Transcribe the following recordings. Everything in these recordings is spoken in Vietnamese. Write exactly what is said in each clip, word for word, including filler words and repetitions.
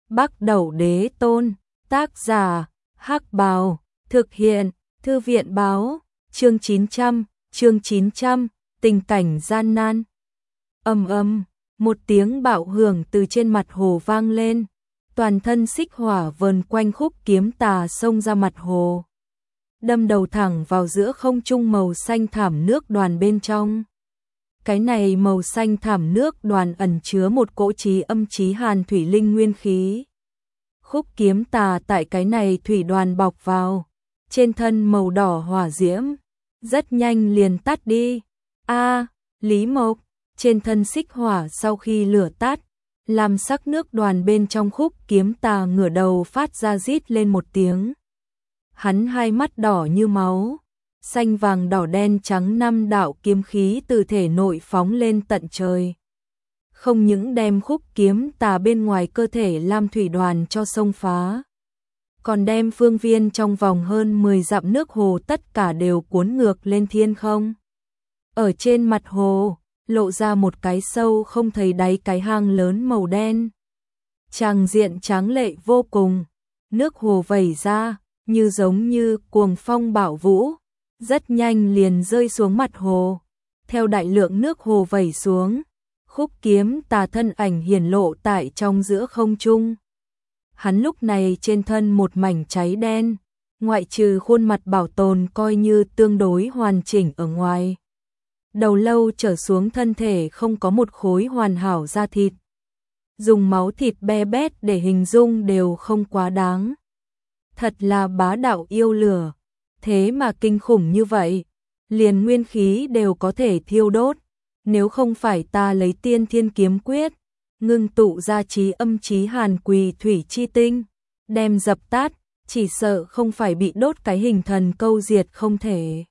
Bắc Đẩu Đế Tôn, tác giả, Hắc Bào, thực hiện, Thư viện báo, chương chín trăm, chương chín trăm, tình cảnh gian nan. Ầm ầm, một tiếng bạo hưởng từ trên mặt hồ vang lên, toàn thân xích hỏa vờn quanh khúc kiếm tà xông ra mặt hồ, đâm đầu thẳng vào giữa không trung màu xanh thảm nước đoàn bên trong. Cái này màu xanh thảm nước đoàn ẩn chứa một cỗ chí âm chí hàn thủy linh nguyên khí. Khúc kiếm tà tại cái này thủy đoàn bọc vào, trên thân màu đỏ hỏa diễm, rất nhanh liền tắt đi. A, Lý Mộc, trên thân xích hỏa sau khi lửa tắt, làm sắc nước đoàn bên trong khúc kiếm tà ngửa đầu phát ra rít lên một tiếng. Hắn hai mắt đỏ như máu, xanh vàng đỏ đen trắng năm đạo kiếm khí từ thể nội phóng lên tận trời. Không những đem khúc kiếm tà bên ngoài cơ thể Lam thủy đoàn cho xông phá, còn đem phương viên trong vòng hơn mười dặm nước hồ tất cả đều cuốn ngược lên thiên không. Ở trên mặt hồ, lộ ra một cái sâu không thấy đáy cái hang lớn màu đen. Tràng diện tráng lệ vô cùng, nước hồ vẩy ra, như giống như cuồng phong bạo vũ, rất nhanh liền rơi xuống mặt hồ. Theo đại lượng nước hồ vẩy xuống, khúc kiếm tà thân ảnh hiển lộ tại trong giữa không trung. Hắn lúc này trên thân một mảnh cháy đen, ngoại trừ khuôn mặt bảo tồn coi như tương đối hoàn chỉnh ở ngoài. Đầu lâu trở xuống thân thể không có một khối hoàn hảo da thịt. Dùng máu thịt be bét để hình dung đều không quá đáng. Thật là bá đạo yêu lửa, thế mà kinh khủng như vậy, liền nguyên khí đều có thể thiêu đốt. Nếu không phải ta lấy tiên thiên kiếm quyết, ngưng tụ ra chí âm chí hàn quỳ thủy chi tinh, đem dập tắt, chỉ sợ không phải bị đốt cái hình thần câu diệt không thể.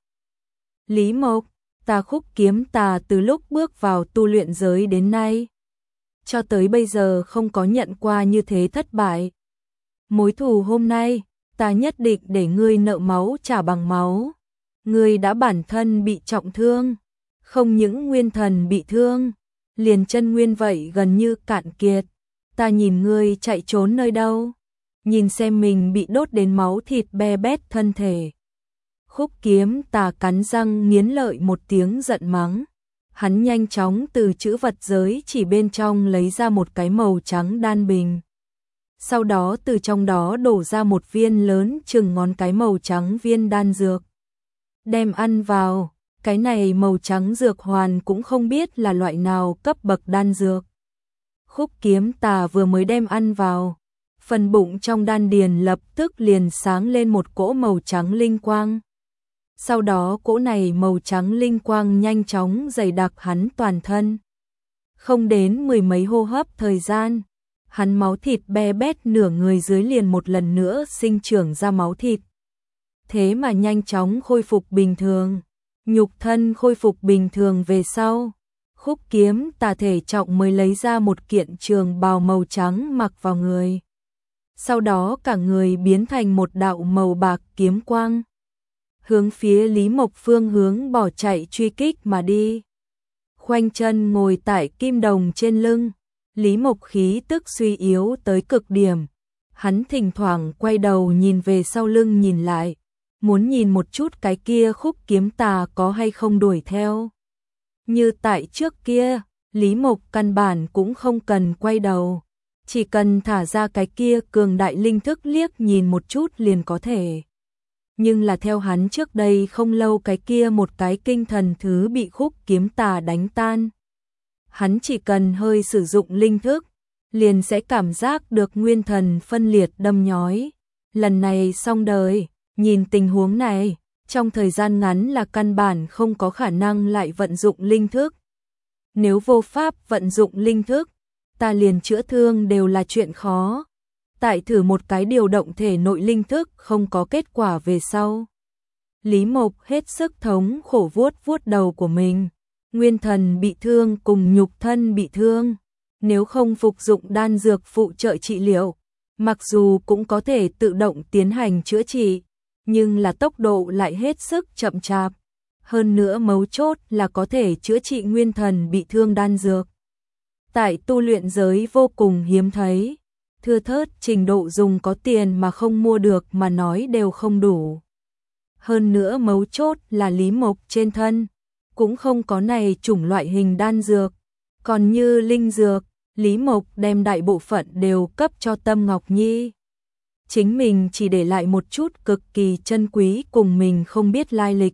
Lý Mộc, ta khúc kiếm tà từ lúc bước vào tu luyện giới đến nay, cho tới bây giờ không có nhận qua như thế thất bại. Mối thù hôm nay, ta nhất định để ngươi nợ máu trả bằng máu. Ngươi đã bản thân bị trọng thương, không những nguyên thần bị thương, liền chân nguyên vậy gần như cạn kiệt. Ta nhìn ngươi chạy trốn nơi đâu, nhìn xem mình bị đốt đến máu thịt be bét thân thể. Khúc kiếm tà cắn răng nghiến lợi một tiếng giận mắng. Hắn nhanh chóng từ chữ vật giới chỉ bên trong lấy ra một cái màu trắng đan bình. Sau đó từ trong đó đổ ra một viên lớn chừng ngón cái màu trắng viên đan dược. Đem ăn vào, cái này màu trắng dược hoàn cũng không biết là loại nào cấp bậc đan dược. Khúc kiếm tà vừa mới đem ăn vào, phần bụng trong đan điền lập tức liền sáng lên một cỗ màu trắng linh quang. Sau đó cỗ này màu trắng linh quang nhanh chóng dày đặc hắn toàn thân. Không đến mười mấy hô hấp thời gian, hắn máu thịt be bét nửa người dưới liền một lần nữa sinh trưởng ra máu thịt. Thế mà nhanh chóng khôi phục bình thường, nhục thân khôi phục bình thường về sau. Khúc kiếm tà thể trọng mới lấy ra một kiện trường bào màu trắng mặc vào người. Sau đó cả người biến thành một đạo màu bạc kiếm quang, hướng phía Lý Mộc phương hướng bỏ chạy truy kích mà đi. Khoanh chân ngồi tại kim đồng trên lưng, Lý Mộc khí tức suy yếu tới cực điểm. Hắn thỉnh thoảng quay đầu nhìn về sau lưng nhìn lại, muốn nhìn một chút cái kia khúc kiếm tà có hay không đuổi theo. Như tại trước kia, Lý Mộc căn bản cũng không cần quay đầu, chỉ cần thả ra cái kia cường đại linh thức liếc nhìn một chút liền có thể. Nhưng là theo hắn trước đây không lâu cái kia một cái kinh thần thứ bị khúc kiếm tà đánh tan. Hắn chỉ cần hơi sử dụng linh thức, liền sẽ cảm giác được nguyên thần phân liệt đâm nhói. Lần này xong đời, nhìn tình huống này, trong thời gian ngắn là căn bản không có khả năng lại vận dụng linh thức. Nếu vô pháp vận dụng linh thức, ta liền chữa thương đều là chuyện khó. Tại thử một cái điều động thể nội linh thức không có kết quả về sau. Lý Mộc hết sức thống khổ vuốt vuốt đầu của mình. Nguyên thần bị thương cùng nhục thân bị thương. Nếu không phục dụng đan dược phụ trợ trị liệu, mặc dù cũng có thể tự động tiến hành chữa trị, nhưng là tốc độ lại hết sức chậm chạp. Hơn nữa mấu chốt là có thể chữa trị nguyên thần bị thương đan dược. Tại tu luyện giới vô cùng hiếm thấy. thưa thớt trình độ dùng có tiền mà không mua được mà nói đều không đủ. Hơn nữa mấu chốt là Lý Mộc trên thân cũng không có này chủng loại hình đan dược, còn như linh dược, Lý Mộc đem đại bộ phận đều cấp cho Tâm Ngọc Nhi. Chính mình chỉ để lại một chút cực kỳ chân quý cùng mình không biết lai lịch.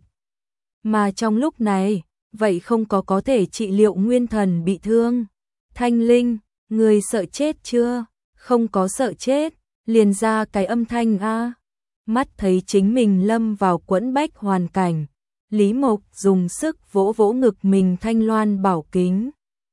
Mà trong lúc này, vậy không có có thể trị liệu nguyên thần bị thương. Thanh Linh, người sợ chết chưa? Không có sợ chết, liền ra cái âm thanh a. Mắt thấy chính mình lâm vào quẫn bách hoàn cảnh, Lý Mộc dùng sức vỗ vỗ ngực mình thanh loan bảo kính.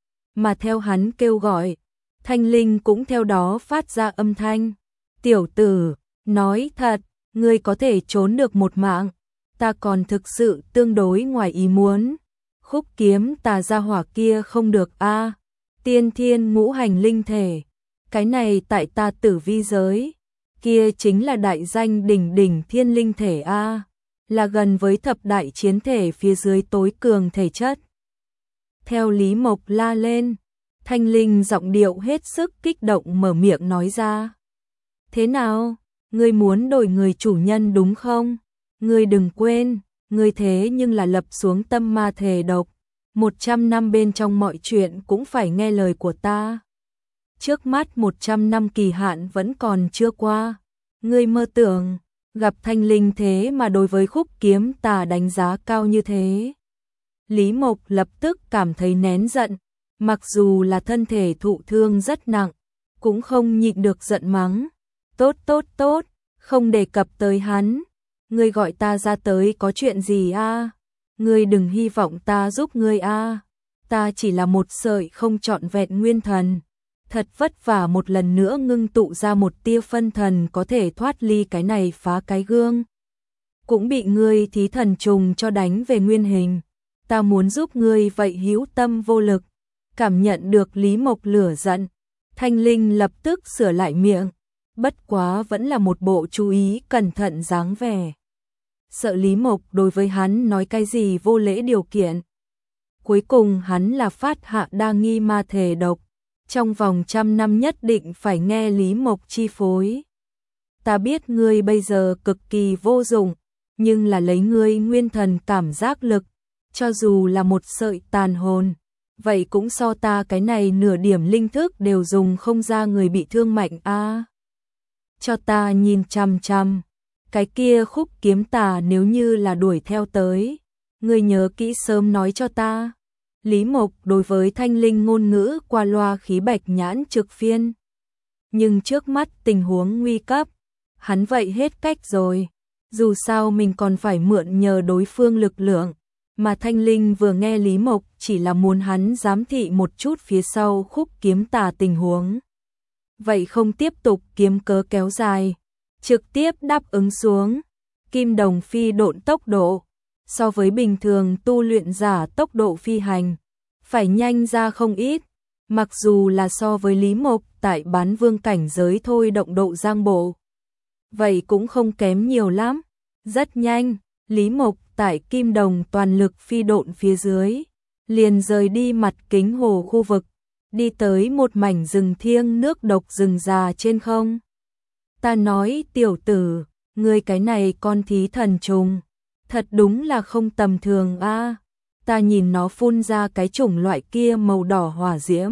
Mà theo hắn kêu gọi, Thanh Linh cũng theo đó phát ra âm thanh. Tiểu tử, nói thật, ngươi có thể trốn được một mạng, ta còn thực sự tương đối ngoài ý muốn. Khúc kiếm tà gia hỏa kia không được a. Tiên thiên ngũ hành linh thể, cái này tại ta tử vi giới, kia chính là đại danh đỉnh đỉnh thiên linh thể a, là gần với thập đại chiến thể phía dưới tối cường thể chất. Theo Lý Mộc la lên, Thanh Linh giọng điệu hết sức kích động mở miệng nói ra. Thế nào, ngươi muốn đổi người chủ nhân đúng không? Ngươi đừng quên, ngươi thế nhưng là lập xuống tâm ma thề độc, một trăm năm bên trong mọi chuyện cũng phải nghe lời của ta. Trước mắt một trăm năm kỳ hạn vẫn còn chưa qua, ngươi mơ tưởng, gặp Thanh Linh thế mà đối với khúc kiếm tà đánh giá cao như thế. Lý Mộc lập tức cảm thấy nén giận, mặc dù là thân thể thụ thương rất nặng, cũng không nhịn được giận mắng. Tốt tốt tốt, không đề cập tới hắn, ngươi gọi ta ra tới có chuyện gì a? Ngươi đừng hy vọng ta giúp ngươi a. Ta chỉ là một sợi không trọn vẹn nguyên thần, thật vất vả một lần nữa ngưng tụ ra một tia phân thần có thể thoát ly cái này phá cái gương. Cũng bị ngươi thí thần trùng cho đánh về nguyên hình, ta muốn giúp ngươi vậy hữu tâm vô lực. Cảm nhận được Lý Mộc lửa giận, Thanh Linh lập tức sửa lại miệng, bất quá vẫn là một bộ chú ý cẩn thận dáng vẻ. Sợ Lý Mộc đối với hắn nói cái gì vô lễ điều kiện. Cuối cùng hắn là phát hạ đa nghi ma thề độc, trong vòng trăm năm nhất định phải nghe Lý Mộc chi phối. Ta biết ngươi bây giờ cực kỳ vô dụng, nhưng là lấy ngươi nguyên thần cảm giác lực, cho dù là một sợi tàn hồn, vậy cũng so ta cái này nửa điểm linh thức đều dùng không ra người bị thương mạnh a. À, cho ta nhìn chằm chằm, cái kia khúc kiếm tà nếu như là đuổi theo tới, ngươi nhớ kỹ sớm nói cho ta. Lý Mộc đối với Thanh Linh ngôn ngữ qua loa khí bạch nhãn trực phiên. Nhưng trước mắt tình huống nguy cấp, hắn vậy hết cách rồi, dù sao mình còn phải mượn nhờ đối phương lực lượng. Mà Thanh Linh vừa nghe Lý Mộc chỉ là muốn hắn giám thị một chút phía sau khúc kiếm tà tình huống. Vậy không tiếp tục kiếm cớ kéo dài, trực tiếp đáp ứng xuống. Kim đồng phi độn tốc độ, so với bình thường tu luyện giả tốc độ phi hành, phải nhanh ra không ít. Mặc dù là so với Lý Mộc tại bán vương cảnh giới thôi động độ giang bộ, vậy cũng không kém nhiều lắm. Rất nhanh, Lý Mộc tại kim đồng toàn lực phi độn phía dưới, liền rời đi mặt kính hồ khu vực, đi tới một mảnh rừng thiêng nước độc rừng già trên không. Ta nói tiểu tử, ngươi cái này con thí thần trùng, thật đúng là không tầm thường a. À, ta nhìn nó phun ra cái chủng loại kia màu đỏ hỏa diễm,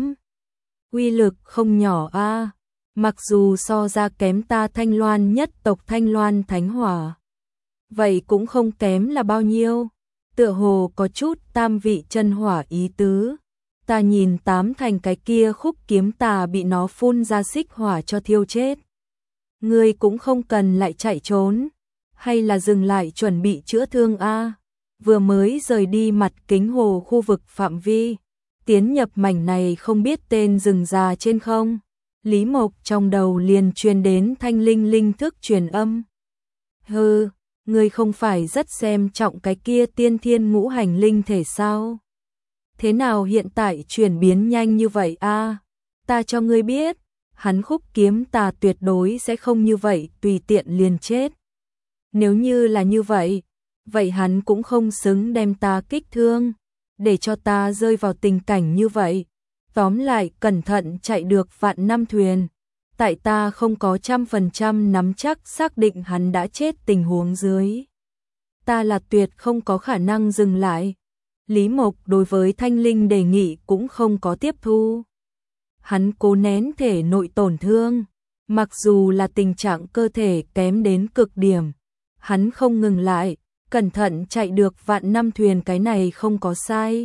uy lực không nhỏ a. À, mặc dù so ra kém ta Thanh Loan nhất tộc Thanh Loan Thánh Hỏa, vậy cũng không kém là bao nhiêu, tựa hồ có chút tam vị chân hỏa ý tứ. Ta nhìn tám thành cái kia khúc kiếm tà bị nó phun ra xích hỏa cho thiêu chết. Ngươi cũng không cần lại chạy trốn, hay là dừng lại chuẩn bị chữa thương a. À, vừa mới rời đi mặt kính hồ khu vực phạm vi, tiến nhập mảnh này không biết tên rừng già trên không. Lý Mộc trong đầu liền truyền đến Thanh Linh linh thức truyền âm. Hừ, ngươi không phải rất xem trọng cái kia tiên thiên ngũ hành linh thể sao? Thế nào hiện tại chuyển biến nhanh như vậy a? À, ta cho ngươi biết, hắn khúc kiếm tà tuyệt đối sẽ không như vậy tùy tiện liền chết. Nếu như là như vậy, vậy hắn cũng không xứng đem ta kích thương, để cho ta rơi vào tình cảnh như vậy. Tóm lại cẩn thận chạy được vạn năm thuyền, tại ta không có trăm phần trăm nắm chắc xác định hắn đã chết tình huống dưới. Ta là tuyệt không có khả năng dừng lại. Lý Mộc đối với Thanh Linh đề nghị cũng không có tiếp thu. Hắn cố nén thể nội tổn thương, mặc dù là tình trạng cơ thể kém đến cực điểm, hắn không ngừng lại, cẩn thận chạy được vạn năm thuyền, cái này không có sai.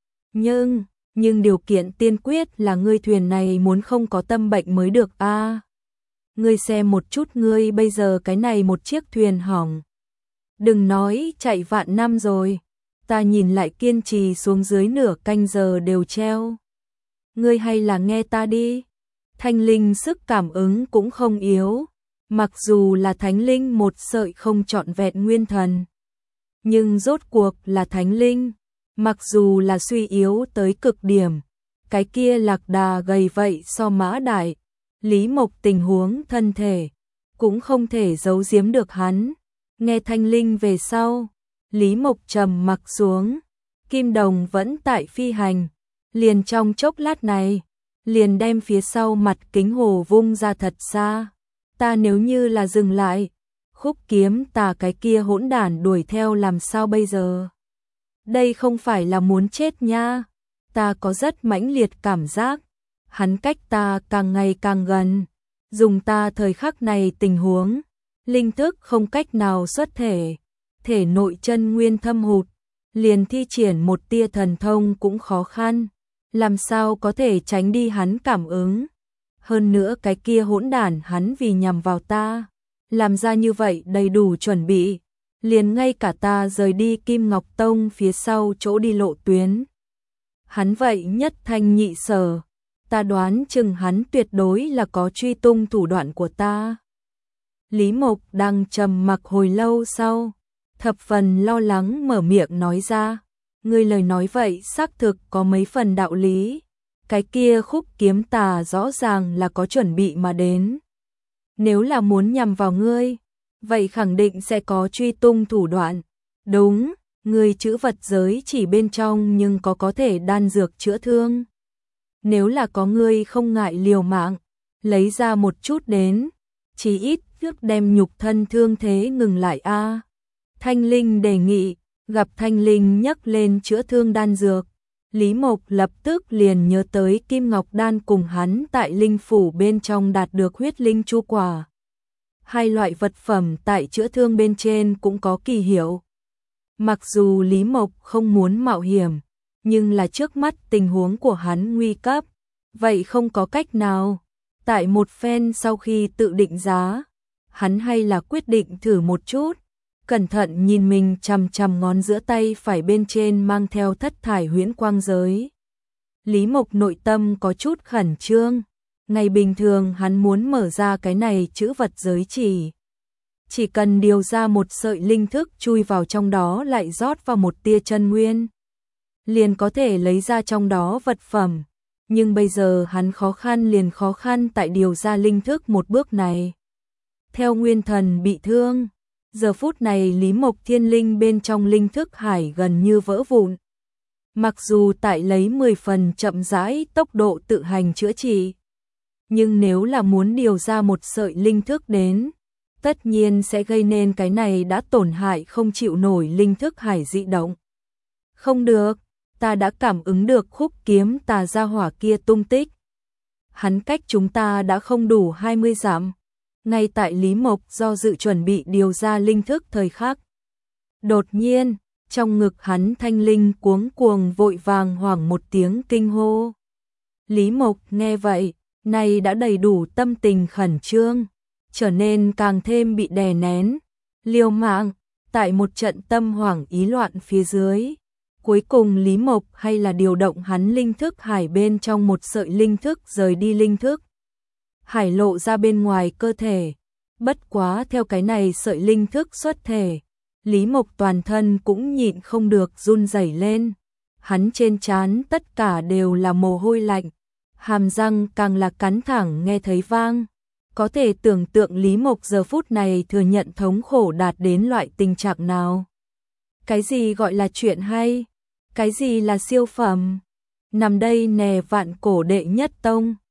Nhưng, nhưng điều kiện tiên quyết là ngươi thuyền này muốn không có tâm bệnh mới được a. À, ngươi xem một chút ngươi bây giờ cái này một chiếc thuyền hỏng. Đừng nói chạy vạn năm rồi, ta nhìn lại kiên trì xuống dưới nửa canh giờ đều treo. Ngươi hay là nghe ta đi. Thanh Linh sức cảm ứng cũng không yếu, mặc dù là Thánh Linh một sợi không trọn vẹn nguyên thần, nhưng rốt cuộc là Thánh Linh, mặc dù là suy yếu tới cực điểm, cái kia lạc đà gầy vậy so mã đại, Lý Mộc tình huống thân thể cũng không thể giấu giếm được hắn. Nghe Thanh Linh về sau, Lý Mộc trầm mặc xuống, kim đồng vẫn tại phi hành, liền trong chốc lát này, liền đem phía sau mặt kính hồ vung ra thật xa. Ta nếu như là dừng lại, Khúc Kiếm Tà cái kia hỗn đản đuổi theo làm sao bây giờ? Đây không phải là muốn chết nha. Ta có rất mãnh liệt cảm giác, hắn cách ta càng ngày càng gần, dùng ta thời khắc này tình huống, linh thức không cách nào xuất thể, thể nội chân nguyên thâm hụt, liền thi triển một tia thần thông cũng khó khăn, làm sao có thể tránh đi hắn cảm ứng. Hơn nữa cái kia hỗn đản hắn vì nhằm vào ta, làm ra như vậy đầy đủ chuẩn bị, liền ngay cả ta rời đi Kim Ngọc Tông phía sau chỗ đi lộ tuyến. Hắn vậy nhất thanh nhị sở, ta đoán chừng hắn tuyệt đối là có truy tung thủ đoạn của ta. Lý Mộc đang trầm mặc hồi lâu sau, thập phần lo lắng mở miệng nói ra, ngươi lời nói vậy xác thực có mấy phần đạo lý, cái kia Khúc Kiếm Tà rõ ràng là có chuẩn bị mà đến. Nếu là muốn nhằm vào ngươi, vậy khẳng định sẽ có truy tung thủ đoạn. Đúng, ngươi chữ vật giới chỉ bên trong nhưng có có thể đan dược chữa thương. Nếu là có ngươi không ngại liều mạng, lấy ra một chút đến, chỉ ít trước đem nhục thân thương thế ngừng lại a. À. Thanh Linh đề nghị, gặp Thanh Linh nhắc lên chữa thương đan dược, Lý Mộc lập tức liền nhớ tới Kim Ngọc Đan cùng hắn tại linh phủ bên trong đạt được huyết linh chu quả. Hai loại vật phẩm tại chữa thương bên trên cũng có kỳ hiệu. Mặc dù Lý Mộc không muốn mạo hiểm, nhưng là trước mắt tình huống của hắn nguy cấp, vậy không có cách nào. Tại một phen sau khi tự định giá, hắn hay là quyết định thử một chút, cẩn thận nhìn mình chằm chằm ngón giữa tay phải bên trên mang theo thất thải huyễn quang giới. Lý Mộc nội tâm có chút khẩn trương, ngày bình thường hắn muốn mở ra cái này chữ vật giới chỉ. Chỉ cần điều ra một sợi linh thức chui vào trong đó lại rót vào một tia chân nguyên, liền có thể lấy ra trong đó vật phẩm. Nhưng bây giờ hắn khó khăn liền khó khăn tại điều ra linh thức một bước này. Theo nguyên thần bị thương, giờ phút này Lý Mộc thiên linh bên trong linh thức hải gần như vỡ vụn. Mặc dù tại lấy mười phần chậm rãi tốc độ tự hành chữa trị, nhưng nếu là muốn điều ra một sợi linh thức đến, tất nhiên sẽ gây nên cái này đã tổn hại không chịu nổi linh thức hải dị động. Không được, ta đã cảm ứng được Khúc Kiếm Tà gia hỏa kia tung tích. Hắn cách chúng ta đã không đủ hai mươi dặm. Ngay tại Lý Mộc do dự chuẩn bị điều ra linh thức thời khắc, đột nhiên, trong ngực hắn thanh linh cuống cuồng vội vàng hoảng một tiếng kinh hô. Lý Mộc nghe vậy, này đã đầy đủ tâm tình khẩn trương, trở nên càng thêm bị đè nén, liều mạng, tại một trận tâm hoảng ý loạn phía dưới. Cuối cùng Lý Mộc hay là điều động hắn linh thức hải bên trong một sợi linh thức rời đi linh thức hải lộ ra bên ngoài cơ thể. Bất quá theo cái này sợi linh thức xuất thể, Lý Mộc toàn thân cũng nhịn không được run rẩy lên. Hắn trên trán tất cả đều là mồ hôi lạnh, hàm răng càng là cắn thẳng nghe thấy vang. Có thể tưởng tượng Lý Mộc giờ phút này thừa nhận thống khổ đạt đến loại tình trạng nào. Cái gì gọi là chuyện hay? Cái gì là siêu phẩm? Nằm đây nè vạn cổ đệ nhất tông.